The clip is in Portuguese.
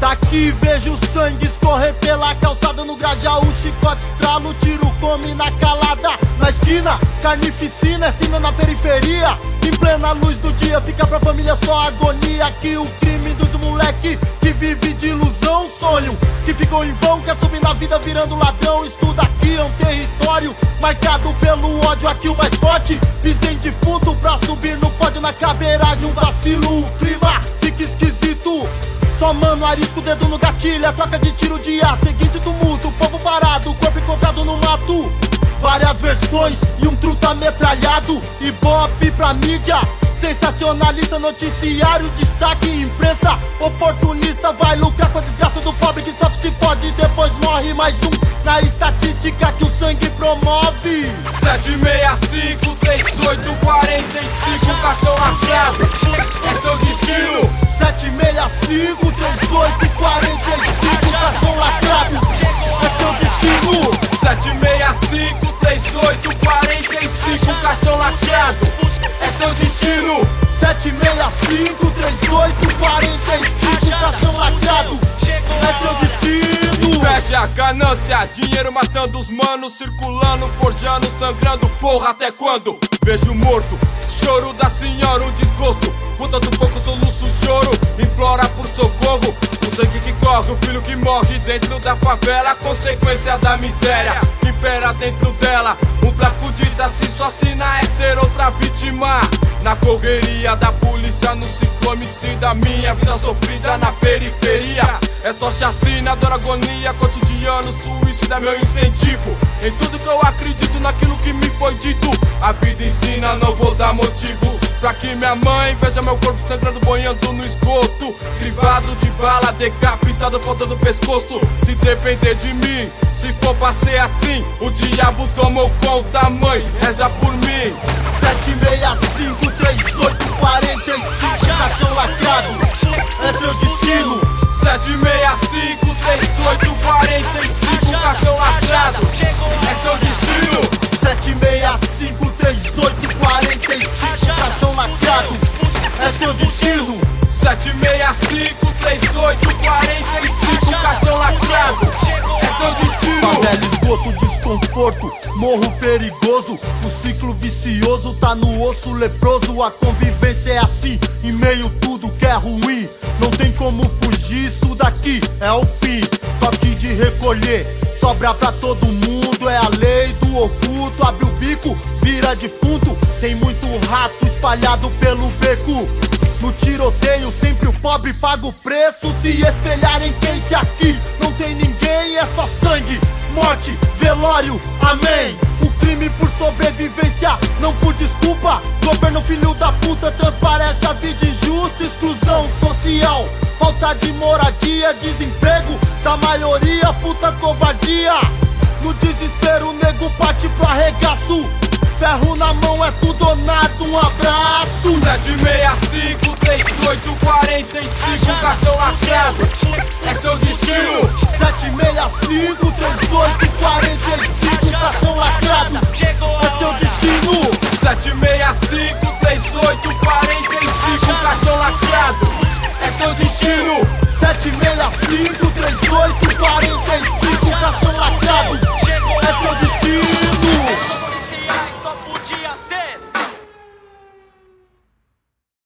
Daqui vejo sangue escorrer pela calçada. No Grajaú, chicote estralo, tiro come na calada. Na esquina, carnificina, é sina na periferia. Em plena luz do dia, fica pra família só agonia. Aqui o crime dos moleque que vive de ilusão. Sonho que ficou em vão, quer subir na vida virando ladrão. Estuda aqui, é um território marcado pelo ódio. Aqui o mais forte, visem de fundo pra subir no pódio. Na cabreiragem um vacilo, o clima fica esquisito. Só mano, arisco o dedo no gatilho, é troca de tiro de ar. Seguinte tumulto, povo parado, corpo encontrado no mato. Várias versões e um truta metralhado. Ibope pra mídia, sensacionalista, noticiário, destaque, imprensa oportunista. Vai lucrar com a desgraça do pobre que sofre, se fode, depois morre. Mais um na estatística que o sangue promove. 765, 38, 45, caixão lacrado, é seu destino. 765, 38, 45, caixão lacrado, é seu destino. 765, 38, 45, caixão lacrado, é seu destino. 765, 38, 45, caixão lacrado, é seu destino. Inveja, ganância, dinheiro matando os manos, circulando, forjando, sangrando, porra, até quando? Vejo morto, choro da senhora, um desgosto. Putas do fogo, soluço, choro, implora por socorro. O sangue que corre, o filho que morre dentro da favela, consequência da miséria que impera dentro dela. Um tráfico de se só assina é ser outra vítima. Na correria da polícia, no ciclo homicida, minha vida sofrida na periferia. É só chacina, dor, agonia, cotidiano, suicida, meu incentivo. Em tudo que eu acredito, naquilo que me foi dito. A vida ensina, não vou dar motivo pra que minha mãe veja meu corpo sangrando, boiando no esgoto. Crivado de bala, decapitado, faltando pescoço. Se depender de mim, se for pra ser assim, o diabo tomou conta, mãe, reza por mim. 765, 38, 45, caixão lacrado, é seu destino. 765, 38, 45, caixão lacrado, é seu destino. 765, 38, 45, caixão lacrado, é seu destino. 765, 38, 45, caixão lacrado, é seu destino. Favela, esgoto, desconforto, morro perigoso. O ciclo vicioso tá no osso leproso. A convivência é assim, em meio tudo que é ruim. Não tem como fugir, isso daqui é o fim. Toque de recolher, sobra pra todo mundo. É a lei do oculto, abre o bico, vira defunto. Tem muito rato espalhado pelo beco. No tiroteio sempre o pobre paga o preço. Se espelhar em quem, se aqui não tem ninguém, é só sangue, morte, velório, amém. O crime por sobrevivência, não por desculpa. Governo filho da puta, transparece a vida injusta. Exclusão social, falta de moradia, desemprego da maioria, puta covardia. No desespero o nego parte pro arregaço. Ferro na mão é tudo ou nada, um abraço. 765, 38, 45, caixão lacrado, é seu destino. 765, 38, 45, caixão lacrado, é seu destino. 765, 38, 45, caixão lacrado, é seu destino. 765, 38,